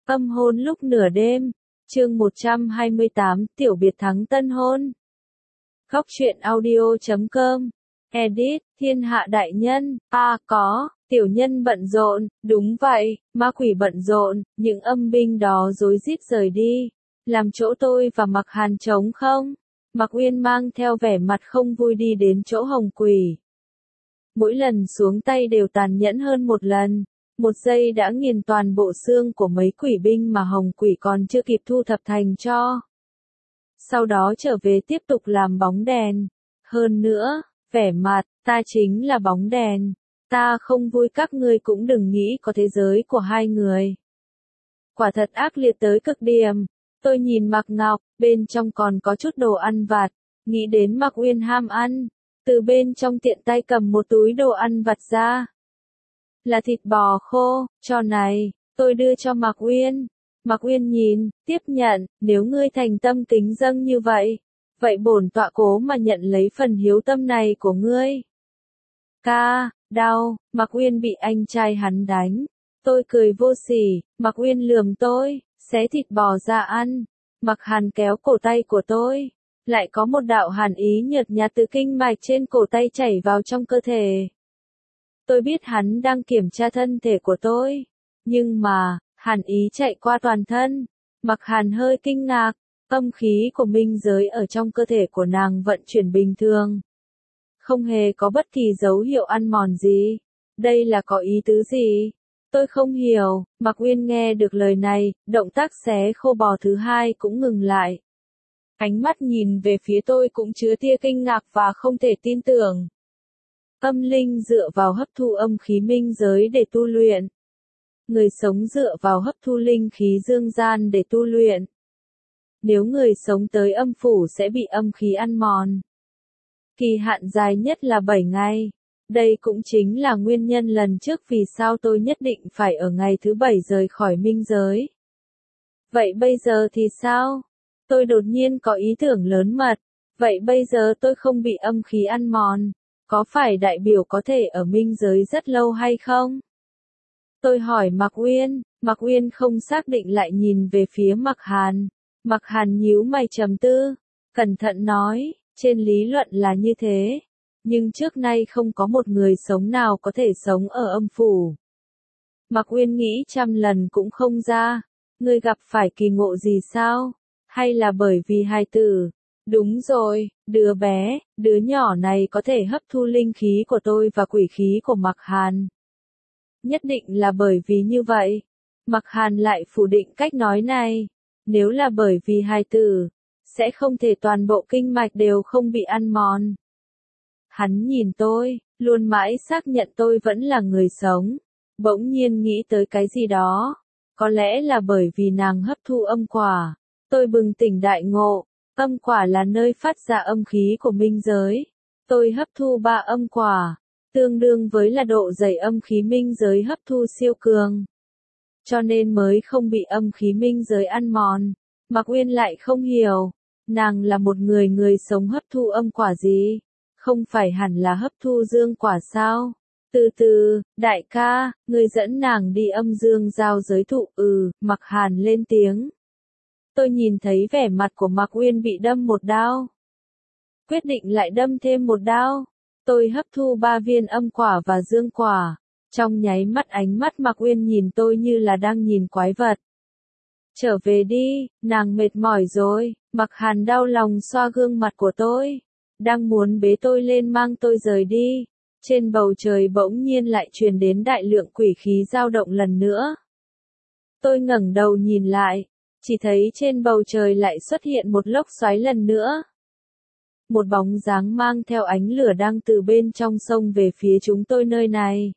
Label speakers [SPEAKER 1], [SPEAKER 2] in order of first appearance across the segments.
[SPEAKER 1] Âm hôn lúc nửa đêm, chương 128, tiểu biệt thắng tân hôn. Góc truyện audio.com. Edit, thiên hạ đại nhân, có, tiểu nhân bận rộn, đúng vậy, ma quỷ bận rộn, những âm binh đó rối rít rời đi, làm chỗ tôi và Mạc Hàn trống không? Mạc Uyên mang theo vẻ mặt không vui đi đến chỗ Hồng Quỷ. Mỗi lần xuống tay đều tàn nhẫn hơn một lần. Một giây đã nghiền toàn bộ xương của mấy quỷ binh mà Hồng Quỷ còn chưa kịp thu thập thành tro. Sau đó trở về tiếp tục làm bóng đèn. Hơn nữa, vẻ mặt, ta chính là bóng đèn. Ta không vui các ngươi cũng đừng nghĩ có thế giới của hai người. Quả thật ác liệt tới cực điểm. Tôi nhìn Mạc Ngọc, bên trong còn có chút đồ ăn vặt. Nghĩ đến Mạc Uyên ham ăn. Từ bên trong tiện tay cầm một túi đồ ăn vặt ra. Là thịt bò khô, cho này, tôi đưa cho Mạc Uyên. Mạc Uyên nhìn, tiếp nhận, nếu ngươi thành tâm kính dâng như vậy, vậy bổn tọa cố mà nhận lấy phần hiếu tâm này của ngươi. Đau, Mạc Uyên bị anh trai hắn đánh. Tôi cười vô sỉ, Mạc Uyên lườm tôi, xé thịt bò ra ăn. Mạc Hàn kéo cổ tay của tôi. Lại có một đạo hàn ý nhợt nhạt từ kinh mạch trên cổ tay chảy vào trong cơ thể. Tôi biết hắn đang kiểm tra thân thể của tôi. Nhưng mà, hàn ý chạy qua toàn thân. Mạc Hàn hơi kinh ngạc. Âm khí của minh giới ở trong cơ thể của nàng vận chuyển bình thường. Không hề có bất kỳ dấu hiệu ăn mòn gì. Đây là có ý tứ gì? Tôi không hiểu. Mạc Uyên nghe được lời này, động tác xé khô bò thứ hai cũng ngừng lại. Ánh mắt nhìn về phía tôi cũng chứa tia kinh ngạc và không thể tin tưởng. Âm linh dựa vào hấp thu âm khí minh giới để tu luyện. Người sống dựa vào hấp thu linh khí dương gian để tu luyện. Nếu người sống tới âm phủ sẽ bị âm khí ăn mòn. Kỳ hạn dài nhất là 7 ngày. Đây cũng chính là nguyên nhân lần trước vì sao tôi nhất định phải ở ngày thứ 7 rời khỏi minh giới. Vậy bây giờ thì sao? Tôi đột nhiên có ý tưởng lớn mật. Vậy bây giờ tôi không bị âm khí ăn mòn. Có phải đại biểu có thể ở minh giới rất lâu hay không? Tôi hỏi Mạc Uyên không xác định lại nhìn về phía Mạc Hàn. Mạc Hàn nhíu mày trầm tư, cẩn thận nói, trên lý luận là như thế. Nhưng trước nay không có một người sống nào có thể sống ở âm phủ. Mạc Uyên nghĩ trăm lần cũng không ra. Ngươi gặp phải kỳ ngộ gì sao? Hay là bởi vì hài tử? Đúng rồi, đứa nhỏ này có thể hấp thu linh khí của tôi và quỷ khí của Mạc Hàn. Nhất định là bởi vì như vậy. Mạc Hàn lại phủ định cách nói này. Nếu là bởi vì hài tử, sẽ không thể toàn bộ kinh mạch đều không bị ăn mòn. Hắn nhìn tôi, luôn mãi xác nhận tôi vẫn là người sống. Bỗng nhiên nghĩ tới cái gì đó. Có lẽ là bởi vì nàng hấp thu âm quả. Tôi bừng tỉnh đại ngộ. Âm quả là nơi phát ra âm khí của minh giới. Tôi hấp thu 3 âm quả. Tương đương với là độ dày âm khí minh giới hấp thu siêu cường. Cho nên mới không bị âm khí minh giới ăn mòn. Mạc Uyên lại không hiểu. Nàng là một người sống hấp thu âm quả gì? Không phải hẳn là hấp thu dương quả sao? Đại ca, người dẫn nàng đi âm dương giao giới thụ. Mạc Hàn lên tiếng. Tôi nhìn thấy vẻ mặt của Mạc Uyên bị đâm một đao. Quyết định lại đâm thêm một đao. Tôi hấp thu 3 viên âm quả và dương quả. Trong nháy mắt ánh mắt Mạc Uyên nhìn tôi như là đang nhìn quái vật. Trở về đi, nàng mệt mỏi rồi. Mạc Hàn đau lòng xoa gương mặt của tôi. Đang muốn bế tôi lên mang tôi rời đi. Trên bầu trời bỗng nhiên lại truyền đến đại lượng quỷ khí dao động lần nữa. Tôi ngẩng đầu nhìn lại. Chỉ thấy trên bầu trời lại xuất hiện một lốc xoáy lần nữa. Một bóng dáng mang theo ánh lửa đang từ bên trong sông về phía chúng tôi nơi này.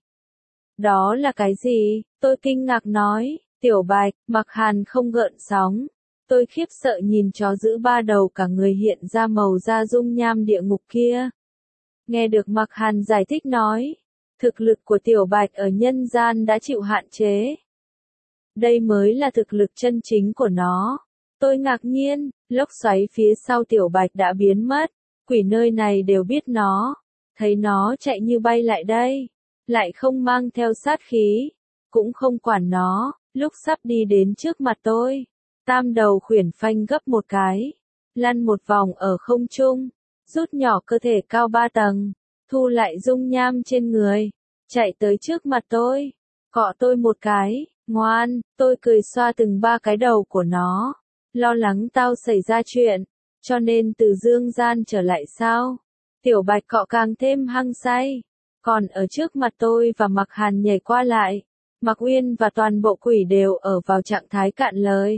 [SPEAKER 1] Đó là cái gì? Tôi kinh ngạc nói. Tiểu Bạch. Mạc Hàn không gợn sóng. Tôi khiếp sợ nhìn chó giữ 3 đầu cả người hiện ra màu da dung nham địa ngục kia. Nghe được Mạc Hàn giải thích nói. Thực lực của Tiểu Bạch ở nhân gian đã chịu hạn chế. Đây mới là thực lực chân chính của nó. Tôi ngạc nhiên, lốc xoáy phía sau Tiểu Bạch đã biến mất. Quỷ nơi này đều biết nó. Thấy nó chạy như bay lại đây. Lại không mang theo sát khí. Cũng không quản nó. Lúc sắp đi đến trước mặt tôi, tam đầu khuyển phanh gấp một cái, lăn một vòng ở không trung, rút nhỏ cơ thể cao 3 tầng, thu lại dung nham trên người, chạy tới trước mặt tôi, cọ tôi một cái, ngoan, tôi cười xoa từng 3 cái đầu của nó, lo lắng tao xảy ra chuyện, cho nên từ dương gian trở lại sao? Tiểu Bạch cọ càng thêm hăng say, còn ở trước mặt tôi và Mạc Hàn nhảy qua lại, Mạc Uyên và toàn bộ quỷ đều ở vào trạng thái cạn lời.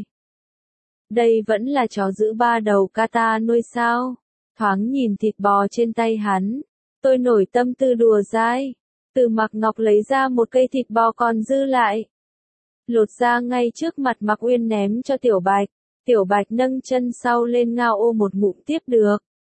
[SPEAKER 1] Đây vẫn là chó giữ 3 đầu kata nuôi sao? Thoáng nhìn thịt bò trên tay hắn, tôi nổi tâm tư đùa dai, từ Mạc Ngọc lấy ra một cây thịt bò còn dư lại, lột ra ngay trước mặt Mạc Uyên ném cho Tiểu Bạch. Tiểu Bạch nâng chân sau lên ngao ô một ngụm tiếp được.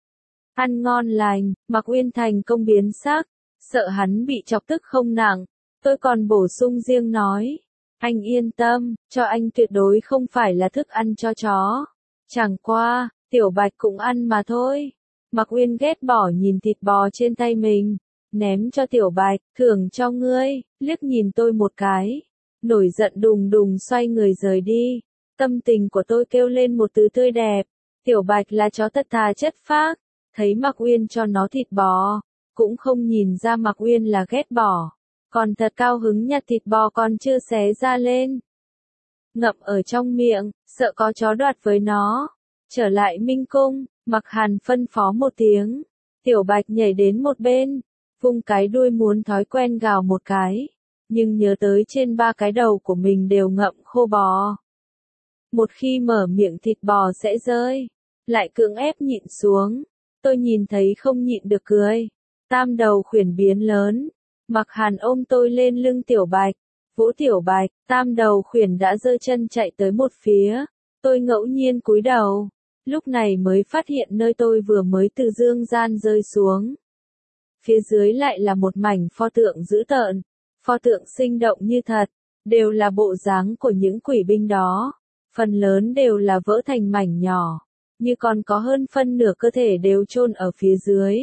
[SPEAKER 1] Ăn ngon lành, Mạc Uyên thành công biến sắc, sợ hắn bị chọc tức không nặng, tôi còn bổ sung riêng nói, anh yên tâm, cho anh tuyệt đối không phải là thức ăn cho chó. Chẳng qua, Tiểu Bạch cũng ăn mà thôi. Mạc Uyên ghét bỏ nhìn thịt bò trên tay mình, ném cho Tiểu Bạch, thưởng cho ngươi, liếc nhìn tôi một cái, nổi giận đùng đùng xoay người rời đi. Tâm tình của tôi kêu lên một từ tươi đẹp, Tiểu Bạch là chó thật thà chất phác, thấy Mạc Uyên cho nó thịt bò, cũng không nhìn ra Mạc Uyên là ghét bỏ, còn thật cao hứng nhặt thịt bò còn chưa xé ra lên. Ngậm ở trong miệng, sợ có chó đoạt với nó. Trở lại Minh Cung, Mạc Hàn phân phó một tiếng, Tiểu Bạch nhảy đến một bên, vung cái đuôi muốn thói quen gào một cái, nhưng nhớ tới trên 3 cái đầu của mình đều ngậm khô bò. Một khi mở miệng thịt bò sẽ rơi, lại cưỡng ép nhịn xuống, tôi nhìn thấy không nhịn được cười. Tam đầu khuyển biến lớn, Mạc Hàn ôm tôi lên lưng Tiểu Bạch, vỗ Tiểu Bạch, tam đầu khuyển đã giơ chân chạy tới một phía, tôi ngẫu nhiên cúi đầu, lúc này mới phát hiện nơi tôi vừa mới từ dương gian rơi xuống. Phía dưới lại là một mảnh pho tượng dữ tợn, pho tượng sinh động như thật, đều là bộ dáng của những quỷ binh đó. Phần lớn đều là vỡ thành mảnh nhỏ, như còn có hơn phân nửa cơ thể đều chôn ở phía dưới.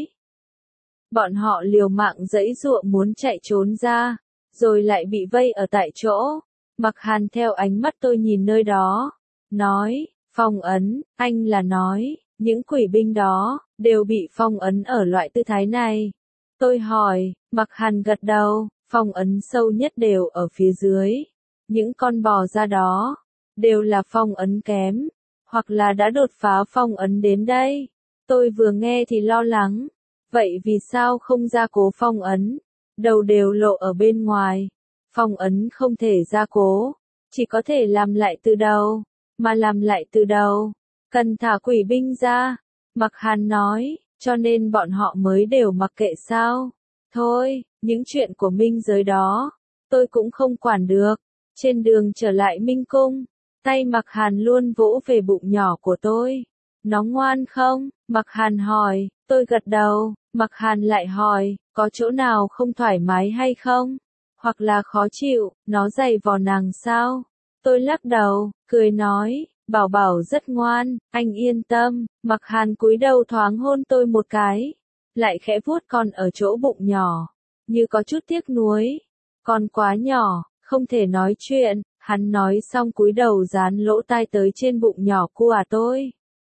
[SPEAKER 1] Bọn họ liều mạng giãy giụa muốn chạy trốn ra, rồi lại bị vây ở tại chỗ. Mạc Hàn theo ánh mắt tôi nhìn nơi đó, nói, phong ấn, anh là nói, những quỷ binh đó, đều bị phong ấn ở loại tư thái này. Tôi hỏi, Mạc Hàn gật đầu, phong ấn sâu nhất đều ở phía dưới. Những con bò ra đó, đều là phong ấn kém, hoặc là đã đột phá phong ấn đến đây. Tôi vừa nghe thì lo lắng, vậy vì sao không gia cố phong ấn, đầu đều lộ ở bên ngoài, phong ấn không thể gia cố, chỉ có thể làm lại từ đầu, mà làm lại từ đầu, cần thả quỷ binh ra. Mạc Hàn nói, cho nên bọn họ mới đều mặc kệ sao. Thôi, những chuyện của minh giới đó, tôi cũng không quản được. Trên đường trở lại Minh Cung, tay Mạc Hàn luôn vỗ về bụng nhỏ của tôi. Nó ngoan không? Mạc Hàn hỏi, tôi gật đầu. Mạc Hàn lại hỏi, có chỗ nào không thoải mái hay không? Hoặc là khó chịu, nó giày vò nàng sao? Tôi lắc đầu, cười nói, Bảo Bảo rất ngoan, anh yên tâm. Mạc Hàn cúi đầu thoáng hôn tôi một cái, lại khẽ vuốt con ở chỗ bụng nhỏ, như có chút tiếc nuối. Con quá nhỏ, không thể nói chuyện. Hắn nói xong cúi đầu dán lỗ tai tới trên bụng nhỏ của tôi.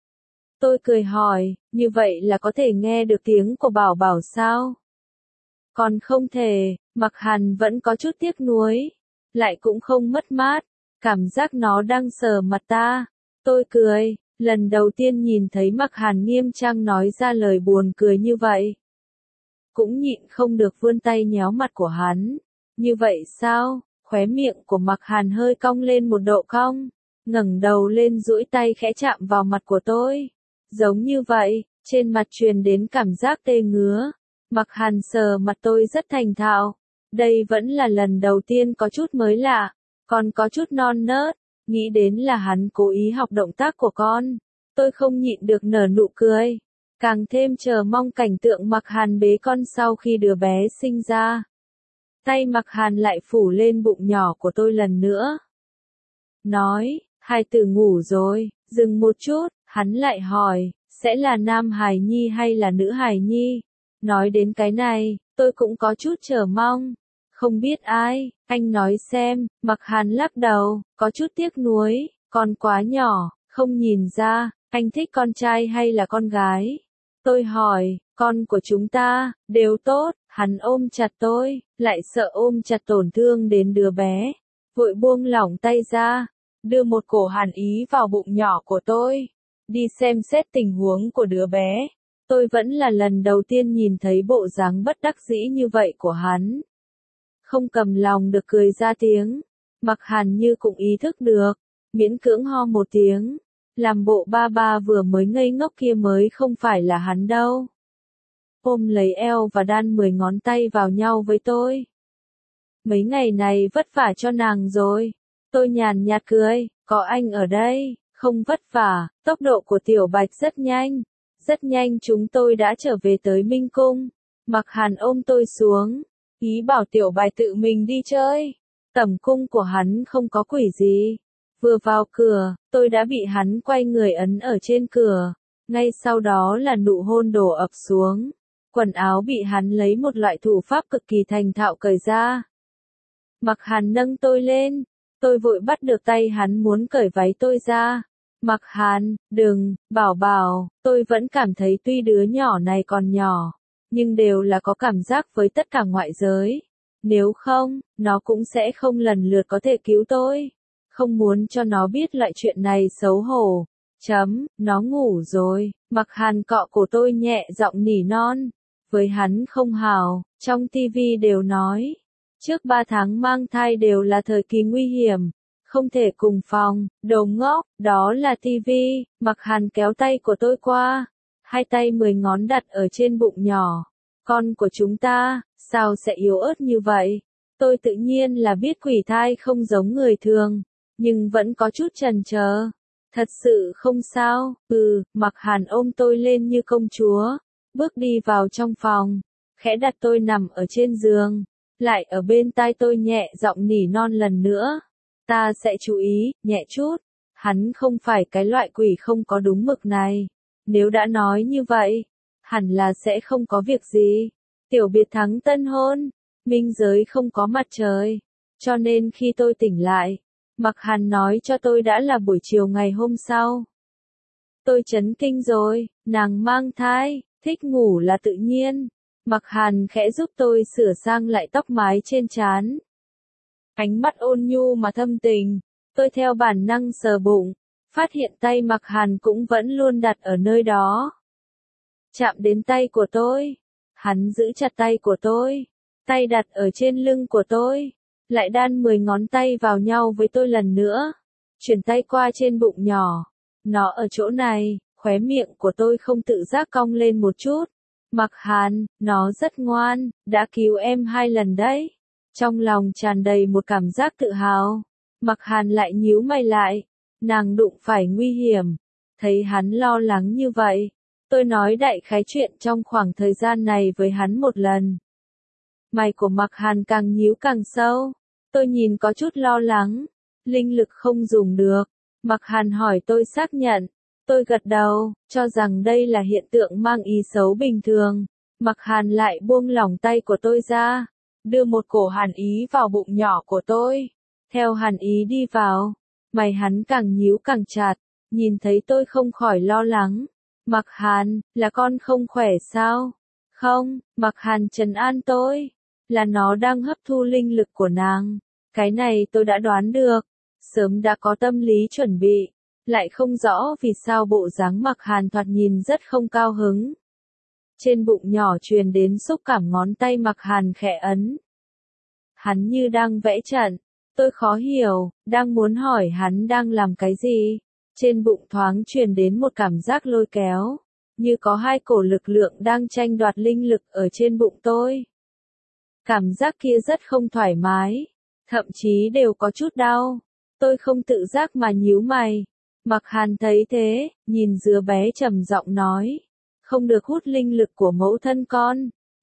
[SPEAKER 1] Tôi cười hỏi, như vậy là có thể nghe được tiếng của Bảo Bảo sao? Còn không thể, Mạc Hàn vẫn có chút tiếc nuối, lại cũng không mất mát, cảm giác nó đang sờ mặt ta. Tôi cười, lần đầu tiên nhìn thấy Mạc Hàn nghiêm trang nói ra lời buồn cười như vậy. Cũng nhịn không được vươn tay nhéo mặt của hắn. Như vậy sao? Khóe miệng của Mạc Hàn hơi cong lên một độ cong, ngẩng đầu lên duỗi tay khẽ chạm vào mặt của tôi. Giống như vậy, trên mặt truyền đến cảm giác tê ngứa. Mạc Hàn sờ mặt tôi rất thành thạo. Đây vẫn là lần đầu tiên có chút mới lạ, còn có chút non nớt, nghĩ đến là hắn cố ý học động tác của con. Tôi không nhịn được nở nụ cười, càng thêm chờ mong cảnh tượng Mạc Hàn bế con sau khi đứa bé sinh ra. Tay Mạc Hàn lại phủ lên bụng nhỏ của tôi lần nữa. Nói, hài tử ngủ rồi, dừng một chút, hắn lại hỏi, sẽ là nam hài nhi hay là nữ hài nhi? Nói đến cái này, tôi cũng có chút chờ mong. Không biết ai, anh nói xem, Mặc Hàn lắc đầu, có chút tiếc nuối, con quá nhỏ, không nhìn ra, anh thích con trai hay là con gái? Tôi hỏi, con của chúng ta, đều tốt, hắn ôm chặt tôi, lại sợ ôm chặt tổn thương đến đứa bé. Vội buông lỏng tay ra, đưa một cổ hàn ý vào bụng nhỏ của tôi, đi xem xét tình huống của đứa bé. Tôi vẫn là lần đầu tiên nhìn thấy bộ dáng bất đắc dĩ như vậy của hắn. Không cầm lòng được cười ra tiếng. Mặc Hàn như cũng ý thức được, miễn cưỡng ho một tiếng, làm bộ ba ba vừa mới ngây ngốc kia mới không phải là hắn đâu. Ôm lấy eo và đan 10 ngón tay vào nhau với tôi. Mấy ngày này vất vả cho nàng rồi. Tôi nhàn nhạt cười, có anh ở đây, không vất vả. Tốc độ của Tiểu Bạch rất nhanh. Rất nhanh chúng tôi đã trở về tới Minh Cung. Mặc Hàn ôm tôi xuống, ý bảo Tiểu Bạch tự mình đi chơi. Tẩm cung của hắn không có quỷ gì. Vừa vào cửa, tôi đã bị hắn quay người ấn ở trên cửa. Ngay sau đó là nụ hôn đổ ập xuống. Quần áo bị hắn lấy một loại thủ pháp cực kỳ thành thạo cởi ra. Mặc Hàn nâng tôi lên. Tôi vội bắt được tay hắn muốn cởi váy tôi ra. Mặc Hàn, đừng, bảo bảo, tôi vẫn cảm thấy tuy đứa nhỏ này còn nhỏ, nhưng đều là có cảm giác với tất cả ngoại giới. Nếu không, nó cũng sẽ không lần lượt có thể cứu tôi. Không muốn cho nó biết loại chuyện này xấu hổ. Nó ngủ rồi. Mặc Hàn cọ cổ tôi nhẹ giọng nỉ non. Với hắn không hào, trong tivi đều nói. Trước 3 tháng mang thai đều là thời kỳ nguy hiểm. Không thể cùng phòng, đồ ngốc, đó là tivi. Mặc Hàn kéo tay của tôi qua. 2 tay 10 ngón đặt ở trên bụng nhỏ. Con của chúng ta, sao sẽ yếu ớt như vậy? Tôi tự nhiên là biết quỷ thai không giống người thường, nhưng vẫn có chút chần chờ. Thật sự không sao, Mặc Hàn ôm tôi lên như công chúa, bước đi vào trong phòng, khẽ đặt tôi nằm ở trên giường, lại ở bên tai tôi nhẹ giọng nỉ non lần nữa. Ta sẽ chú ý, nhẹ chút, hắn không phải cái loại quỷ không có đúng mực này. Nếu đã nói như vậy, hẳn là sẽ không có việc gì. Tiểu biệt thắng tân hôn, minh giới không có mặt trời, cho nên khi tôi tỉnh lại, Mặc Hàn nói cho tôi đã là buổi chiều ngày hôm sau. Tôi chấn kinh rồi, nàng mang thai, thích ngủ là tự nhiên. Mặc Hàn khẽ giúp tôi sửa sang lại tóc mái trên trán. Ánh mắt ôn nhu mà thâm tình, tôi theo bản năng sờ bụng, phát hiện tay Mặc Hàn cũng vẫn luôn đặt ở nơi đó. Chạm đến tay của tôi, hắn giữ chặt tay của tôi, tay đặt ở trên lưng của tôi, lại đan 10 ngón tay vào nhau với tôi lần nữa, chuyển tay qua trên bụng nhỏ. Nó ở chỗ này, khóe miệng của tôi không tự giác cong lên một chút. Mặc Hàn, nó rất ngoan, đã cứu em 2 lần đấy. Trong lòng tràn đầy một cảm giác tự hào. Mặc Hàn lại nhíu mày lại, nàng đụng phải nguy hiểm. Thấy hắn lo lắng như vậy, tôi nói đại khái chuyện trong khoảng thời gian này với hắn một lần. Mày của Mặc Hàn càng nhíu càng sâu. Tôi nhìn có chút lo lắng. Linh lực không dùng được. Mặc Hàn hỏi tôi xác nhận. Tôi gật đầu, cho rằng đây là hiện tượng mang ý xấu bình thường. Mặc Hàn lại buông lỏng tay của tôi ra, đưa một cổ hàn ý vào bụng nhỏ của tôi. Theo hàn ý đi vào, mày hắn càng nhíu càng chặt, nhìn thấy tôi không khỏi lo lắng. Mặc Hàn, là con không khỏe sao? Không, Mặc Hàn trấn an tôi, là nó đang hấp thu linh lực của nàng. Cái này tôi đã đoán được, sớm đã có tâm lý chuẩn bị, lại không rõ vì sao bộ dáng Mặc Hàn thoạt nhìn rất không cao hứng. Trên bụng nhỏ truyền đến xúc cảm ngón tay Mặc Hàn khẽ ấn. Hắn như đang vẽ trận, tôi khó hiểu, đang muốn hỏi hắn đang làm cái gì. Trên bụng thoáng truyền đến một cảm giác lôi kéo, như có 2 cổ lực lượng đang tranh đoạt linh lực ở trên bụng tôi. Cảm giác kia rất không thoải mái, thậm chí đều có chút đau. Tôi không tự giác mà nhíu mày. Mặc Hàn thấy thế, nhìn đứa bé trầm giọng nói, không được hút linh lực của mẫu thân con.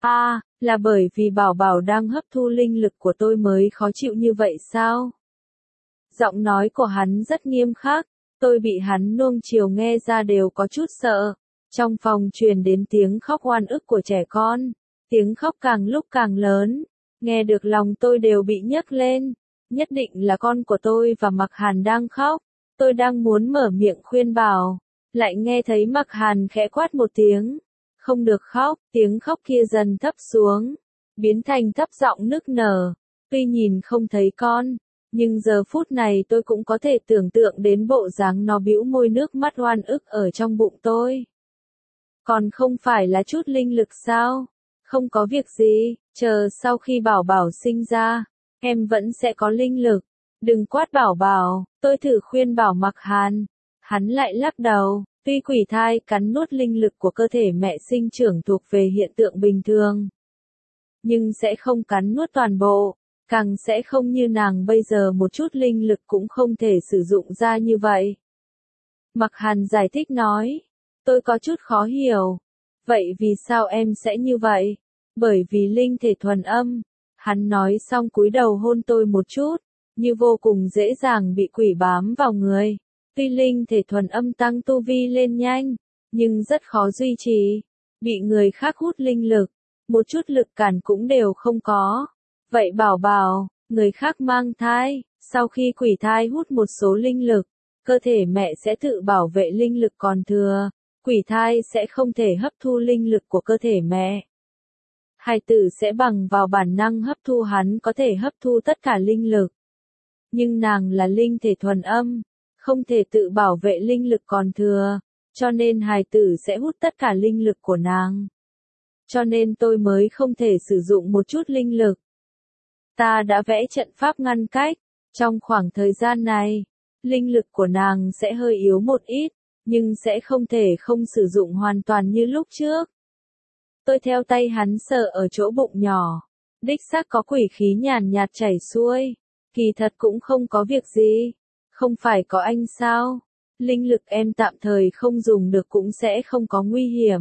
[SPEAKER 1] Là bởi vì bảo bảo đang hấp thu linh lực của tôi mới khó chịu như vậy sao? Giọng nói của hắn rất nghiêm khắc, tôi bị hắn nuông chiều nghe ra đều có chút sợ. Trong phòng truyền đến tiếng khóc oan ức của trẻ con, tiếng khóc càng lúc càng lớn, Nghe được lòng tôi đều bị nhấc lên. Nhất định là con của tôi và Mạc Hàn đang khóc. Tôi đang muốn mở miệng khuyên bảo. Lại nghe thấy Mạc Hàn khẽ quát một tiếng. Không được khóc, tiếng khóc kia dần thấp xuống. Biến thành thấp giọng nức nở. Tuy nhìn không thấy con. Nhưng giờ phút này tôi cũng có thể tưởng tượng đến bộ dáng nó bĩu môi nước mắt oan ức ở trong bụng tôi. Còn không phải là chút linh lực sao? Không có việc gì, chờ sau khi Bảo Bảo sinh ra, em vẫn sẽ có linh lực. Đừng quát Bảo Bảo, tôi thử khuyên bảo Mạc Hàn. Hắn lại lắc đầu, tuy quỷ thai cắn nuốt linh lực của cơ thể mẹ sinh trưởng thuộc về hiện tượng bình thường. Nhưng sẽ không cắn nuốt toàn bộ, càng sẽ không như nàng bây giờ một chút linh lực cũng không thể sử dụng ra như vậy. Mạc Hàn giải thích nói, tôi có chút khó hiểu. Vậy vì sao em sẽ như vậy? Bởi vì linh thể thuần âm. Hắn nói xong cúi đầu hôn tôi một chút, như vô cùng dễ dàng bị quỷ bám vào người. Tuy linh thể thuần âm tăng tu vi lên nhanh, nhưng rất khó duy trì. Bị người khác hút linh lực, một chút lực cản cũng đều không có. Vậy Bảo Bảo, người khác mang thai, sau khi quỷ thai hút một số linh lực, cơ thể mẹ sẽ tự bảo vệ linh lực còn thừa. Quỷ thai sẽ không thể hấp thu linh lực của cơ thể mẹ. Hài tử sẽ bằng vào bản năng hấp thu, hắn có thể hấp thu tất cả linh lực. Nhưng nàng là linh thể thuần âm, không thể tự bảo vệ linh lực còn thừa, cho nên hài tử sẽ hút tất cả linh lực của nàng. Cho nên tôi mới không thể sử dụng một chút linh lực. Ta đã vẽ trận pháp ngăn cách, trong khoảng thời gian này, linh lực của nàng sẽ hơi yếu một ít, nhưng sẽ không thể không sử dụng hoàn toàn như lúc trước. Tôi theo tay hắn sờ ở chỗ bụng nhỏ, đích xác có quỷ khí nhàn nhạt chảy xuôi, kỳ thật cũng không có việc gì, không phải có anh sao, linh lực em tạm thời không dùng được cũng sẽ không có nguy hiểm.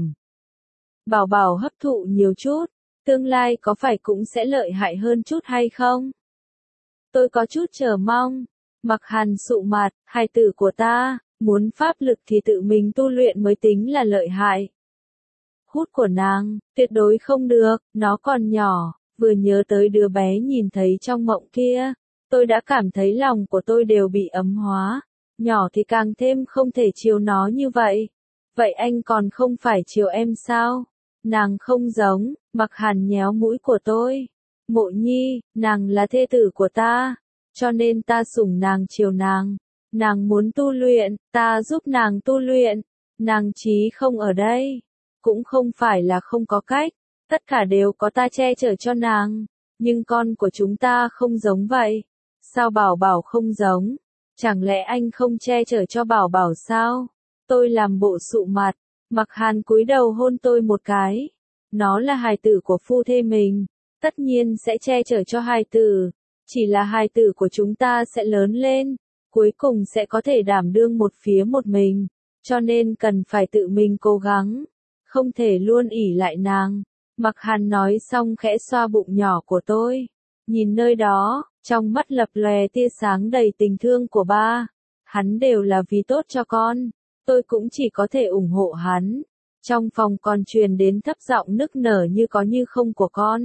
[SPEAKER 1] Bảo Bảo hấp thụ nhiều chút, tương lai có phải cũng sẽ lợi hại hơn chút hay không? Tôi có chút chờ mong. Mạc Hàn sụ mặt, hài tử của ta, muốn pháp lực thì tự mình tu luyện mới tính là lợi hại. Hút của nàng, tuyệt đối không được, nó còn nhỏ, vừa nhớ tới đứa bé nhìn thấy trong mộng kia, tôi đã cảm thấy lòng của tôi đều bị ấm hóa, nhỏ thì càng thêm không thể chiều nó như vậy. Vậy anh còn không phải chiều em sao? Nàng không giống, Mạc Hàn nhéo mũi của tôi. Mộ Nhi, nàng là thê tử của ta, cho nên ta sủng nàng chiều nàng. Nàng muốn tu luyện, ta giúp nàng tu luyện. Nàng chí không ở đây. Cũng không phải là không có cách. Tất cả đều có ta che chở cho nàng. Nhưng con của chúng ta không giống vậy. Sao Bảo Bảo không giống? Chẳng lẽ anh không che chở cho Bảo Bảo sao? Tôi làm bộ sụ mặt. Mạc Hàn cúi đầu hôn tôi một cái. Nó là hài tử của phu thê mình. Tất nhiên sẽ che chở cho hài tử. Chỉ là hài tử của chúng ta sẽ lớn lên. Cuối cùng sẽ có thể đảm đương một phía một mình. Cho nên cần phải tự mình cố gắng. Không thể luôn ỷ lại nàng. Mạc Hàn nói xong khẽ xoa bụng nhỏ của tôi. Nhìn nơi đó, trong mắt lập lòe tia sáng đầy tình thương của ba. Hắn đều là vì tốt cho con. Tôi cũng chỉ có thể ủng hộ hắn. Trong phòng còn truyền đến thấp giọng nức nở như có như không của con.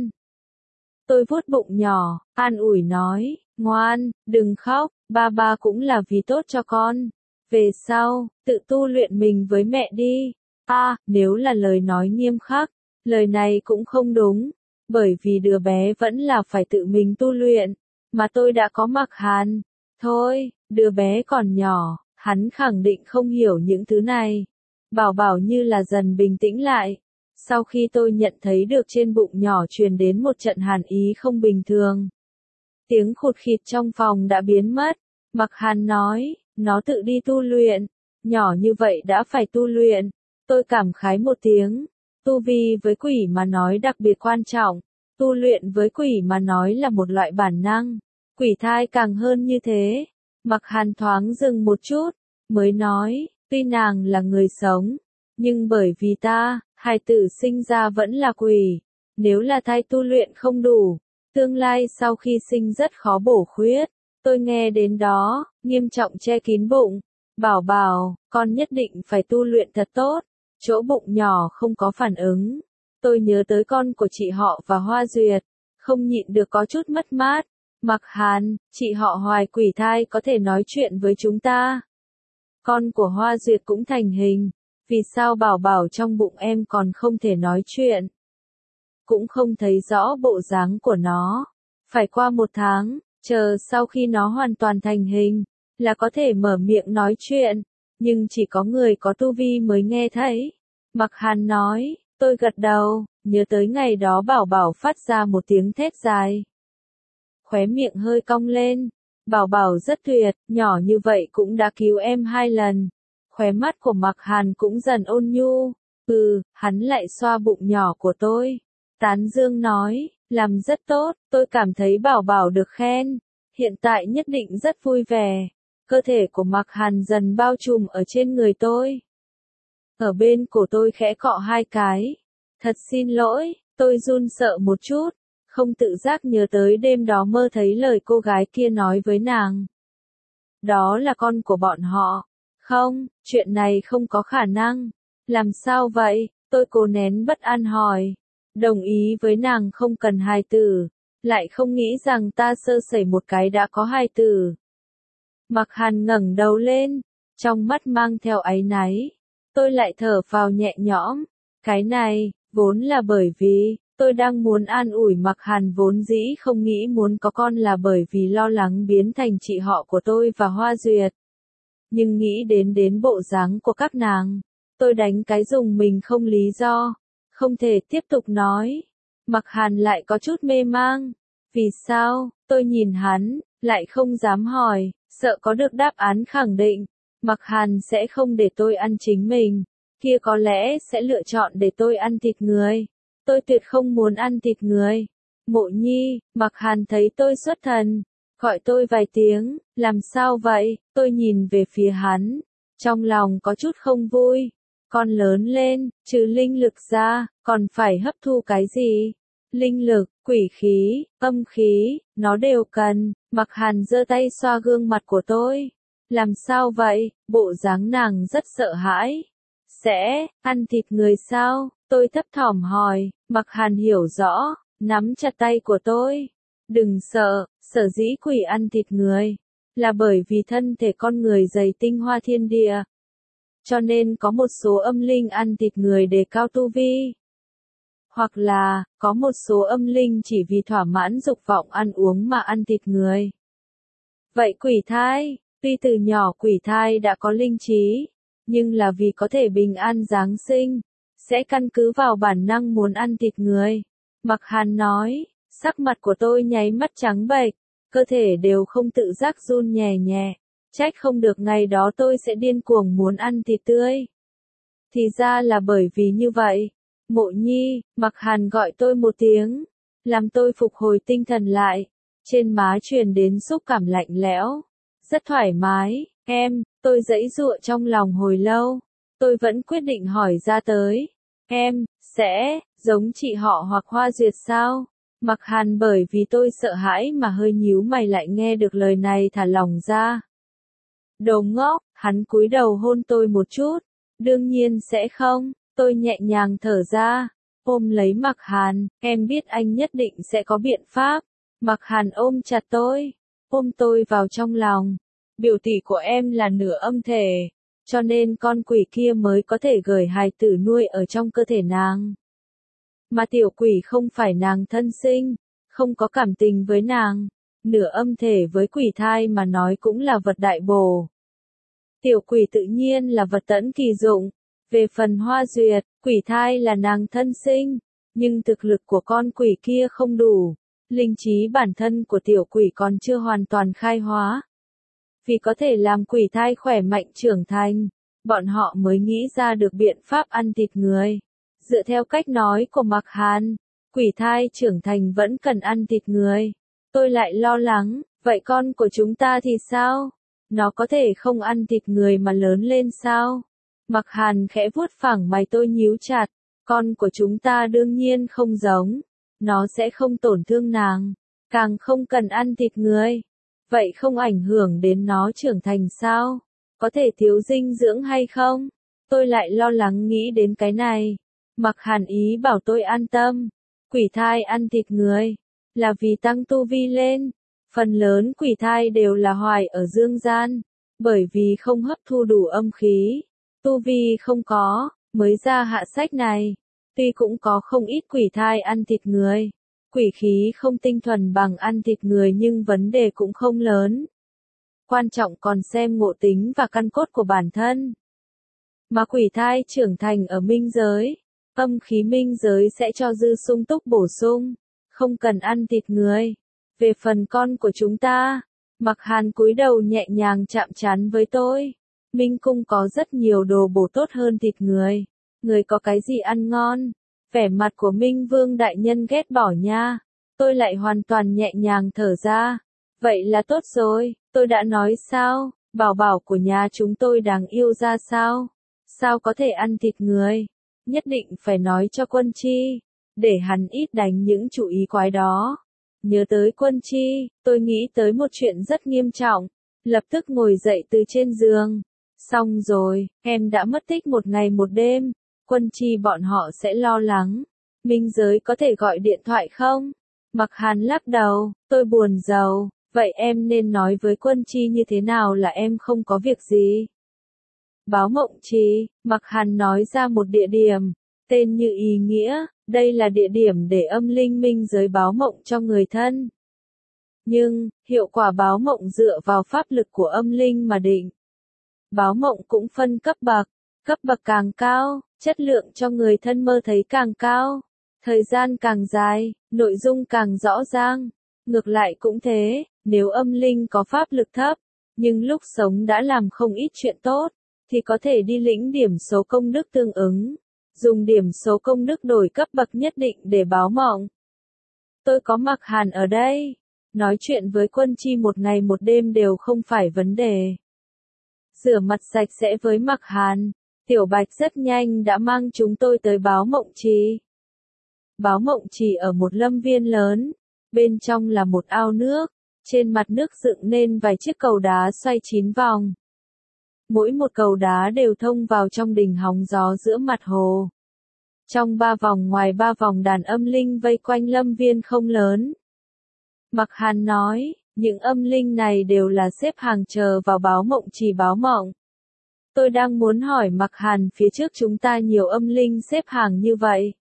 [SPEAKER 1] Tôi vuốt bụng nhỏ, an ủi nói, ngoan, đừng khóc, ba cũng là vì tốt cho con. Về sau, tự tu luyện mình với mẹ đi. Nếu là lời nói nghiêm khắc, lời này cũng không đúng, bởi vì đứa bé vẫn là phải tự mình tu luyện, mà tôi đã có Mạc Hàn. Thôi, đứa bé còn nhỏ, hắn khẳng định không hiểu những thứ này. Bảo Bảo như là dần bình tĩnh lại. Sau khi tôi nhận thấy được trên bụng nhỏ truyền đến một trận hàn ý không bình thường. Tiếng khụt khịt trong phòng đã biến mất. Mạc Hàn nói, nó tự đi tu luyện. Nhỏ như vậy đã phải tu luyện. Tôi cảm khái một tiếng. Tu vi với quỷ mà nói đặc biệt quan trọng. Tu luyện với quỷ mà nói là một loại bản năng. Quỷ thai càng hơn như thế. Mạc Hàn thoáng dừng một chút, mới nói, tuy nàng là người sống, nhưng bởi vì ta, hài tử sinh ra vẫn là quỷ. Nếu là thai tu luyện không đủ, tương lai sau khi sinh rất khó bổ khuyết. Tôi nghe đến đó, nghiêm trọng che kín bụng. Bảo Bảo, con nhất định phải tu luyện thật tốt. Chỗ bụng nhỏ không có phản ứng. Tôi nhớ tới con của chị họ và Hoa Duyệt. không nhịn được có chút mất mát. Mặc Hàn, chị họ Hoài quỷ thai có thể nói chuyện với chúng ta. Con của Hoa Duyệt cũng thành hình, vì sao bảo bảo trong bụng em còn không thể nói chuyện? Cũng không thấy rõ bộ dáng của nó. Phải qua 1 tháng, chờ sau khi nó hoàn toàn thành hình, là có thể mở miệng nói chuyện, nhưng chỉ có người có tu vi mới nghe thấy. Mặc Hàn nói, tôi gật đầu, nhớ tới ngày đó bảo bảo phát ra một tiếng thét dài. Khóe miệng hơi cong lên, bảo bảo rất tuyệt, nhỏ như vậy cũng đã cứu em 2 lần. Khóe mắt của Mặc Hàn cũng dần ôn nhu, hắn lại xoa bụng nhỏ của tôi. Tán dương nói, làm rất tốt, tôi cảm thấy bảo bảo được khen, hiện tại nhất định rất vui vẻ. Cơ thể của Mặc Hàn dần bao trùm ở trên người tôi. Ở bên cổ tôi khẽ cọ 2 cái. Thật xin lỗi, tôi run sợ một chút, không tự giác nhớ tới đêm đó mơ thấy lời cô gái kia nói với nàng. Đó là con của bọn họ. Không, chuyện này không có khả năng. Làm sao vậy? Tôi cố nén bất an hỏi. Đồng ý với nàng không cần hài tử, lại không nghĩ rằng ta sơ sẩy một cái đã có hài tử. Mặc Hàn ngẩng đầu lên, trong mắt mang theo áy náy. Tôi lại thở phào nhẹ nhõm. Cái này, vốn là bởi vì, tôi đang muốn an ủi Mặc Hàn vốn dĩ không nghĩ muốn có con là bởi vì lo lắng biến thành chị họ của tôi và Hoa Duyệt. Nhưng nghĩ đến bộ dáng của các nàng, tôi đánh cái dùng mình không lý do, không thể tiếp tục nói. Mặc Hàn lại có chút mê mang. Vì sao? Tôi nhìn hắn, lại không dám hỏi, sợ có được đáp án khẳng định. Mặc Hàn sẽ không để tôi ăn chính mình, kia có lẽ sẽ lựa chọn để tôi ăn thịt người. Tôi tuyệt không muốn ăn thịt người. Mộ Nhi, Mặc Hàn thấy tôi xuất thần, gọi tôi vài tiếng, làm sao vậy? Tôi nhìn về phía hắn, trong lòng có chút không vui. Con lớn lên, trừ linh lực ra, còn phải hấp thu cái gì? Linh lực, quỷ khí, âm khí, nó đều cần. Mặc Hàn giơ tay xoa gương mặt của tôi. Làm sao vậy? Bộ dáng nàng rất sợ hãi. Sẽ, ăn thịt người sao? Tôi thấp thỏm hỏi. Mặc Hàn hiểu rõ, nắm chặt tay của tôi. Đừng sợ, sở dĩ quỷ ăn thịt người, là bởi vì thân thể con người dày tinh hoa thiên địa. Cho nên có một số âm linh ăn thịt người để cao tu vi. Hoặc là, có một số âm linh chỉ vì thỏa mãn dục vọng ăn uống mà ăn thịt người. Vậy quỷ thai, tuy từ nhỏ quỷ thai đã có linh trí, nhưng là vì có thể bình an Giáng sinh, sẽ căn cứ vào bản năng muốn ăn thịt người. Mặc Hàn nói, sắc mặt của tôi nháy mắt trắng bệch, cơ thể đều không tự giác run nhẹ nhẹ. Trách không được ngày đó tôi sẽ điên cuồng muốn ăn thịt tươi. Thì ra là bởi vì như vậy. Mộ Nhi, Mặc Hàn gọi tôi một tiếng, làm tôi phục hồi tinh thần lại. Trên má truyền đến xúc cảm lạnh lẽo, rất thoải mái. Tôi giãy giụa trong lòng hồi lâu, tôi vẫn quyết định hỏi ra tới. Em, sẽ, giống chị họ hoặc Hoa Duyệt sao? Mặc Hàn bởi vì tôi sợ hãi mà hơi nhíu mày lại nghe được lời này thả lỏng ra. Đồ ngốc, hắn cúi đầu hôn tôi một chút. Đương nhiên sẽ không, tôi nhẹ nhàng thở ra, ôm lấy Mặc Hàn, em biết anh nhất định sẽ có biện pháp. Mặc Hàn ôm chặt tôi, ôm tôi vào trong lòng. Biểu tỷ của em là nửa âm thể, cho nên con quỷ kia mới có thể gửi hài tử nuôi ở trong cơ thể nàng. Mà tiểu quỷ không phải nàng thân sinh, không có cảm tình với nàng. Nửa âm thể với quỷ thai mà nói cũng là vật đại bổ. Tiểu quỷ tự nhiên là vật tẫn kỳ dụng. Về phần Hoa Duyệt, quỷ thai là nàng thân sinh, nhưng thực lực của con quỷ kia không đủ. Linh trí bản thân của tiểu quỷ còn chưa hoàn toàn khai hóa. Vì có thể làm quỷ thai khỏe mạnh trưởng thành, bọn họ mới nghĩ ra được biện pháp ăn thịt người. Dựa theo cách nói của Mặc Hàn, quỷ thai trưởng thành vẫn cần ăn thịt người. Tôi lại lo lắng, vậy con của chúng ta thì sao? Nó có thể không ăn thịt người mà lớn lên sao? Mặc Hàn khẽ vuốt phẳng mày tôi nhíu chặt. Con của chúng ta đương nhiên không giống. Nó sẽ không tổn thương nàng. Càng không cần ăn thịt người. Vậy không ảnh hưởng đến nó trưởng thành sao? Có thể thiếu dinh dưỡng hay không? Tôi lại lo lắng nghĩ đến cái này. Mặc Hàn ý bảo tôi an tâm. Quỷ thai ăn thịt người. là vì tăng tu vi lên. Phần lớn quỷ thai đều là hoài ở dương gian, bởi vì không hấp thu đủ âm khí, tu vi không có, mới ra hạ sách này. Tuy cũng có không ít quỷ thai ăn thịt người, quỷ khí không tinh thuần bằng ăn thịt người nhưng vấn đề cũng không lớn. Quan trọng còn xem ngộ tính và căn cốt của bản thân. Mà quỷ thai trưởng thành ở minh giới, âm khí minh giới sẽ cho dư sung túc bổ sung, không cần ăn thịt người. Về phần con của chúng ta, Mặc Hàn cúi đầu nhẹ nhàng chạm trán với tôi. Minh cung có rất nhiều đồ bổ tốt hơn thịt người. Người có cái gì ăn ngon? Vẻ mặt của Minh Vương đại nhân ghét bỏ nha. Tôi lại hoàn toàn nhẹ nhàng thở ra. Vậy là tốt rồi, tôi đã nói sao, bảo bảo của nhà chúng tôi đáng yêu ra sao? Sao có thể ăn thịt người? Nhất định phải nói cho Quân Chi, để hắn ít đánh những chủ ý quái đó. Nhớ tới Quân Chi, tôi nghĩ tới một chuyện rất nghiêm trọng, lập tức ngồi dậy từ trên giường. Xong rồi, em đã mất tích một ngày một đêm, Quân Chi bọn họ sẽ lo lắng. Minh giới có thể gọi điện thoại không? Mặc Hàn lắc đầu, tôi buồn rầu, vậy em nên nói với Quân Chi như thế nào là em không có việc gì? Báo Mộng Trì, Mặc Hàn nói ra một địa điểm, tên như ý nghĩa, đây là địa điểm để âm linh minh giới báo mộng cho người thân. Nhưng, hiệu quả báo mộng dựa vào pháp lực của âm linh mà định. Báo mộng cũng phân cấp bậc càng cao, chất lượng cho người thân mơ thấy càng cao, thời gian càng dài, nội dung càng rõ ràng. Ngược lại cũng thế, nếu âm linh có pháp lực thấp, nhưng lúc sống đã làm không ít chuyện tốt, thì có thể đi lĩnh điểm số công đức tương ứng, dùng điểm số công đức đổi cấp bậc nhất định để báo mộng. Tôi có Mặc Hàn ở đây, nói chuyện với Quân Chi một ngày một đêm đều không phải vấn đề. Rửa mặt sạch sẽ với Mặc Hàn, Tiểu Bạch rất nhanh đã mang chúng tôi tới Báo Mộng Trì. Báo Mộng Trì ở một lâm viên lớn, bên trong là một ao nước, trên mặt nước dựng nên vài chiếc cầu đá xoay 9 vòng. Mỗi một cầu đá đều thông vào trong đỉnh hóng gió giữa mặt hồ. Trong 3 vòng ngoài 3 vòng đàn âm linh vây quanh lâm viên không lớn. Mặc Hàn nói, những âm linh này đều là xếp hàng chờ vào Báo Mộng Trì báo mộng. Tôi đang muốn hỏi Mặc Hàn phía trước chúng ta nhiều âm linh xếp hàng như vậy.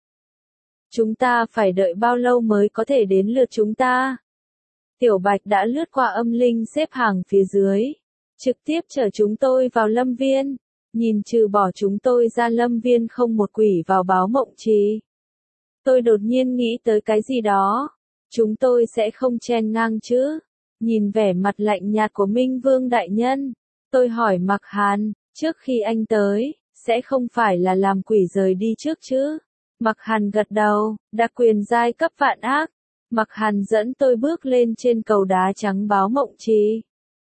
[SPEAKER 1] Chúng ta phải đợi bao lâu mới có thể đến lượt chúng ta? Tiểu Bạch đã lướt qua âm linh xếp hàng phía dưới, trực tiếp chở chúng tôi vào lâm viên, nhìn trừ bỏ chúng tôi ra lâm viên không một quỷ vào Báo Mộng Trì. Tôi đột nhiên nghĩ tới cái gì đó, chúng tôi sẽ không chen ngang chứ? Nhìn vẻ mặt lạnh nhạt của Minh Vương đại nhân, tôi hỏi Mặc Hàn, trước khi anh tới, sẽ không phải là làm quỷ rời đi trước chứ? Mặc Hàn gật đầu, đặc quyền giai cấp vạn ác. Mặc Hàn dẫn tôi bước lên trên cầu đá trắng Báo Mộng Trì.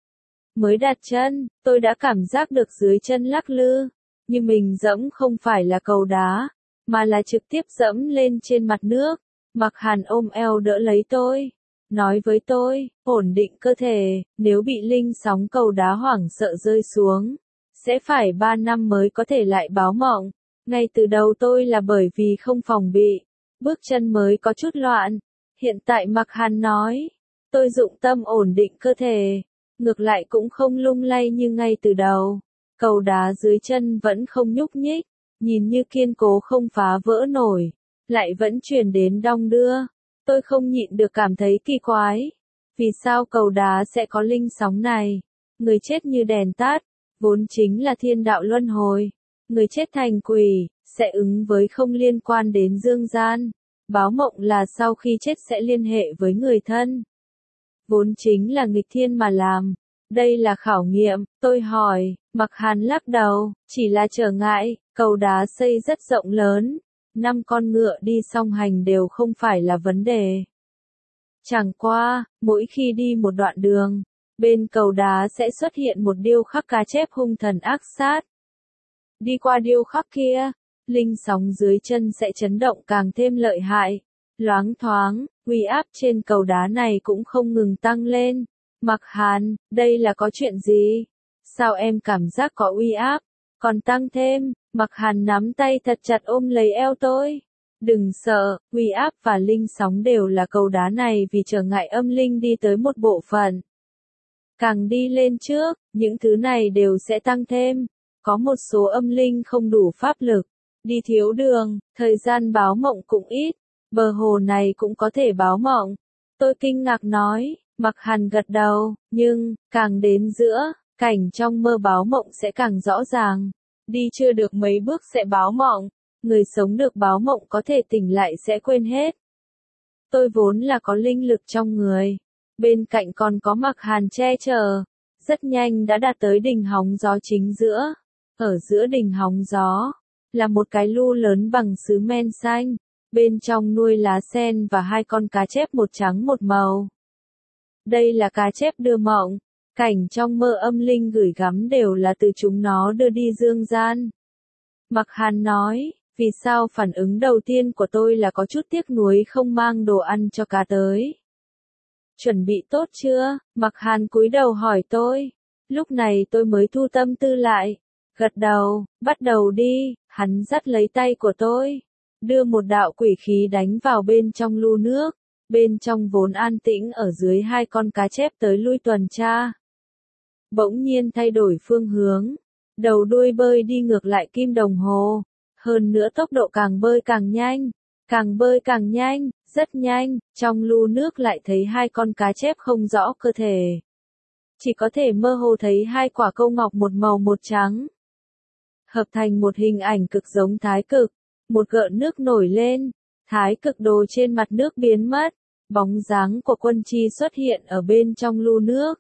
[SPEAKER 1] Mới đặt chân, tôi đã cảm giác được dưới chân lắc lư, như mình dẫm không phải là cầu đá, mà là trực tiếp dẫm lên trên mặt nước. Mặc Hàn ôm eo đỡ lấy tôi, nói với tôi, ổn định cơ thể, nếu bị linh sóng cầu đá hoảng sợ rơi xuống, sẽ phải 3 năm mới có thể lại báo mộng. Ngay từ đầu tôi là bởi vì không phòng bị, bước chân mới có chút loạn. Hiện tại Mặc Hàn nói, tôi dụng tâm ổn định cơ thể, ngược lại cũng không lung lay như ngay từ đầu. Cầu đá dưới chân vẫn không nhúc nhích, nhìn như kiên cố không phá vỡ nổi, lại vẫn truyền đến đong đưa. Tôi không nhịn được cảm thấy kỳ quái. Vì sao cầu đá sẽ có linh sóng này? Người chết như đèn tắt, vốn chính là thiên đạo luân hồi. Người chết thành quỷ, sẽ ứng với không liên quan đến dương gian. Báo mộng là sau khi chết sẽ liên hệ với người thân. Vốn chính là nghịch thiên mà làm. Đây là khảo nghiệm, tôi hỏi. Mặc Hàn lắc đầu, chỉ là trở ngại, cầu đá xây rất rộng lớn. 5 con ngựa đi song hành đều không phải là vấn đề. Chẳng qua, mỗi khi đi một đoạn đường, bên cầu đá sẽ xuất hiện một điêu khắc cá chép hung thần ác sát. Đi qua điêu khắc kia, linh sóng dưới chân sẽ chấn động càng thêm lợi hại. Loáng thoáng, uy áp trên cầu đá này cũng không ngừng tăng lên. Mặc Hàn, đây là có chuyện gì? Sao em cảm giác có uy áp, còn tăng thêm? Mặc Hàn nắm tay thật chặt ôm lấy eo tôi. Đừng sợ, uy áp và linh sóng đều là cầu đá này vì trở ngại âm linh đi tới một bộ phận. Càng đi lên trước, những thứ này đều sẽ tăng thêm. Có một số âm linh không đủ pháp lực, đi thiếu đường, thời gian báo mộng cũng ít. Bờ hồ này cũng có thể báo mộng. Tôi kinh ngạc nói, Mặc Hàn gật đầu, nhưng, càng đến giữa, cảnh trong mơ báo mộng sẽ càng rõ ràng. Đi chưa được mấy bước sẽ báo mộng. Người sống được báo mộng có thể tỉnh lại sẽ quên hết. Tôi vốn là có linh lực trong người. Bên cạnh còn có Mặc Hàn che chở. Rất nhanh đã đạt tới đỉnh hóng gió chính giữa. Ở giữa đỉnh hóng gió, là một cái lu lớn bằng sứ men xanh. Bên trong nuôi lá sen và hai con cá chép một trắng một màu. Đây là cá chép đưa mộng. Cảnh trong mơ âm linh gửi gắm đều là từ chúng nó đưa đi dương gian. Mặc Hàn nói, vì sao phản ứng đầu tiên của tôi là có chút tiếc nuối không mang đồ ăn cho cá tới. Chuẩn bị tốt chưa? Mặc Hàn cúi đầu hỏi tôi. Lúc này tôi mới thu tâm tư lại. Gật đầu, bắt đầu đi, hắn dắt lấy tay của tôi. Đưa một đạo quỷ khí đánh vào bên trong lu nước. Bên trong vốn an tĩnh ở dưới hai con cá chép tới lui tuần tra. Bỗng nhiên thay đổi phương hướng. Đầu đuôi bơi đi ngược lại kim đồng hồ. Hơn nữa tốc độ càng bơi càng nhanh. Càng bơi càng nhanh, rất nhanh. Trong lu nước lại thấy hai con cá chép không rõ cơ thể. Chỉ có thể mơ hồ thấy hai quả câu ngọc một màu một trắng. Hợp thành một hình ảnh cực giống thái cực. Một gợn nước nổi lên. Thái cực đồ trên mặt nước biến mất. Bóng dáng của Quân Chi xuất hiện ở bên trong lu nước.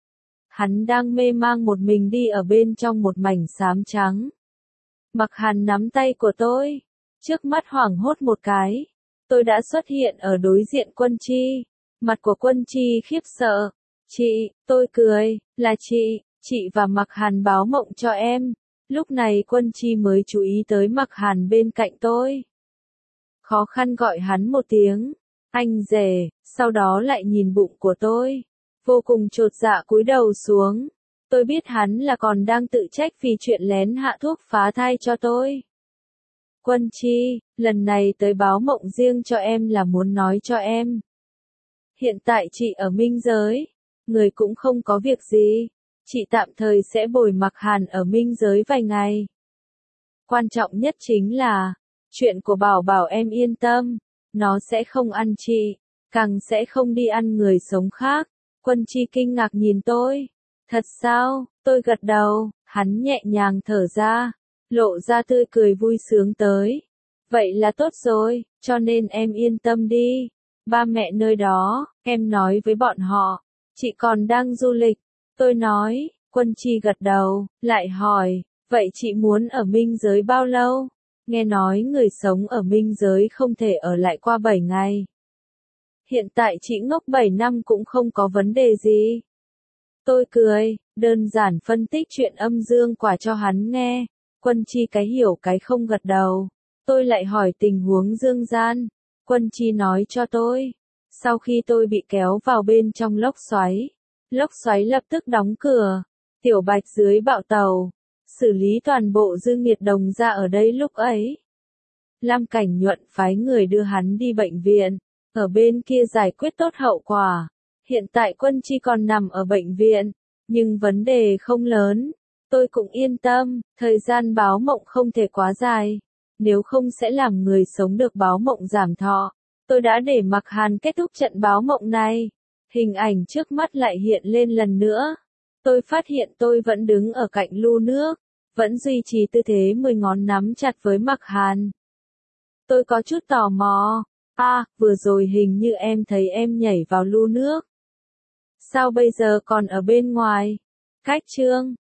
[SPEAKER 1] Hắn đang mê mang một mình đi ở bên trong một mảnh xám trắng. Mặc Hàn nắm tay của tôi. Trước mắt hoảng hốt một cái. Tôi đã xuất hiện ở đối diện Quân Chi. Mặt của Quân Chi khiếp sợ. Chị, tôi cười, là chị và Mặc Hàn báo mộng cho em. Lúc này Quân Chi mới chú ý tới Mặc Hàn bên cạnh tôi. Khó khăn gọi hắn một tiếng. Anh rể, sau đó lại nhìn bụng của tôi. Vô cùng chột dạ cúi đầu xuống. Tôi biết hắn là còn đang tự trách vì chuyện lén hạ thuốc phá thai cho tôi. Quân Chi, lần này tới báo mộng riêng cho em là muốn nói cho em. Hiện tại chị ở minh giới. Người cũng không có việc gì. Chị tạm thời sẽ bồi Mặc Hàn ở minh giới vài ngày. Quan trọng nhất chính là, chuyện của Bảo Bảo em yên tâm. Nó sẽ không ăn chị. Càng sẽ không đi ăn người sống khác. Quân Chi kinh ngạc nhìn tôi. Thật sao? Tôi gật đầu. Hắn nhẹ nhàng thở ra. Lộ ra tươi cười vui sướng tới. Vậy là tốt rồi, cho nên em yên tâm đi. Ba mẹ nơi đó, em nói với bọn họ. Chị còn đang du lịch. Tôi nói, Quân Chi gật đầu, lại hỏi, vậy chị muốn ở minh giới bao lâu? Nghe nói người sống ở minh giới không thể ở lại qua 7 ngày. Hiện tại chị ngốc 7 năm cũng không có vấn đề gì. Tôi cười, đơn giản phân tích chuyện âm dương quả cho hắn nghe. Quân Chi cái hiểu cái không gật đầu. Tôi lại hỏi tình huống dương gian. Quân Chi nói cho tôi. Sau khi tôi bị kéo vào bên trong lốc xoáy lập tức đóng cửa. Tiểu Bạch dưới bạo tàu. Xử lý toàn bộ dư nghiệt đồng ra ở đây lúc ấy. Lam Cảnh Nhuận phái người đưa hắn đi bệnh viện. Ở bên kia giải quyết tốt hậu quả. Hiện tại Quân Chi còn nằm ở bệnh viện. Nhưng vấn đề không lớn. Tôi cũng yên tâm, thời gian báo mộng không thể quá dài. Nếu không sẽ làm người sống được báo mộng giảm thọ. Tôi đã để Mặc Hàn kết thúc trận báo mộng này. Hình ảnh trước mắt lại hiện lên lần nữa. Tôi phát hiện tôi vẫn đứng ở cạnh lu nước. Vẫn duy trì tư thế 10 ngón nắm chặt với Mặc Hàn. Tôi có chút tò mò. Vừa rồi hình như em thấy em nhảy vào lu nước. Sao bây giờ còn ở bên ngoài? Cách chương